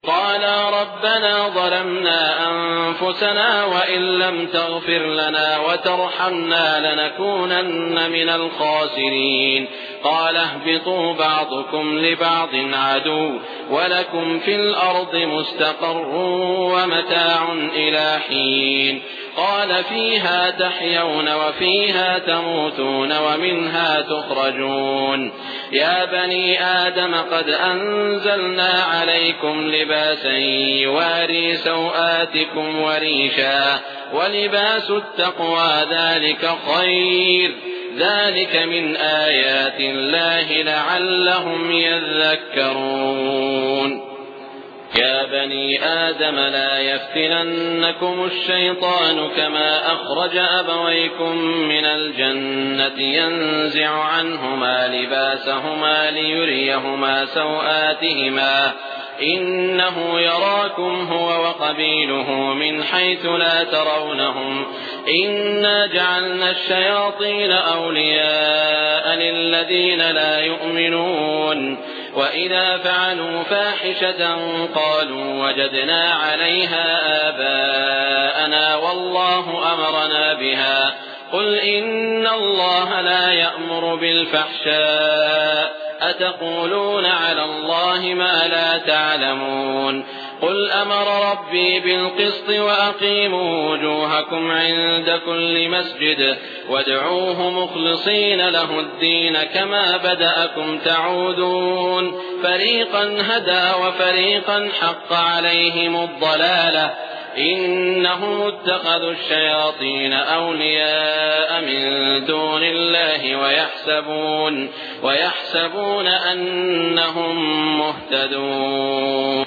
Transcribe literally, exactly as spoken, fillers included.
قالا ربنا ظلمنا أنفسنا وإن لم تغفر لنا وترحمنا لنكونن من الخاسرين قال اهبطوا بعضكم لبعض عدو ولكم في الأرض مستقر ومتاع إلى حين قال فيها تحيون وفيها تموتون ومنها تخرجون يا بني آدم قد أنزلنا عليكم لباسا يواري سوآتكم وريشا ولباس التقوى ذلك خير ذلك من آيات الله لعلهم يذكرون يا بني آدم لا يفتننكم الشيطان كما أخرج أبويكم من الجنة ينزع عنهما لباسهما ليريهما سوآتهما إنه يراكم هو وقبيله من حيث لا ترونهم إنا جعلنا الشياطين أولياء للذين لا يؤمنون وإذا فعلوا فاحشة قالوا وجدنا عليها آباءنا والله أمرنا بها قل إن الله لا يأمر بالفحشاء أتقولون على الله ما لا تعلمون قل أمر ربي بالقسط وأقيموا وجوهكم عند كل مسجد وادعوه مخلصين له الدين كما بدأكم تعودون فريقا هدى وفريقا حق عليهم الضلالة إنهم اتخذوا الشياطين أولياء من دون الله ويحسبون, ويحسبون أنهم مهتدون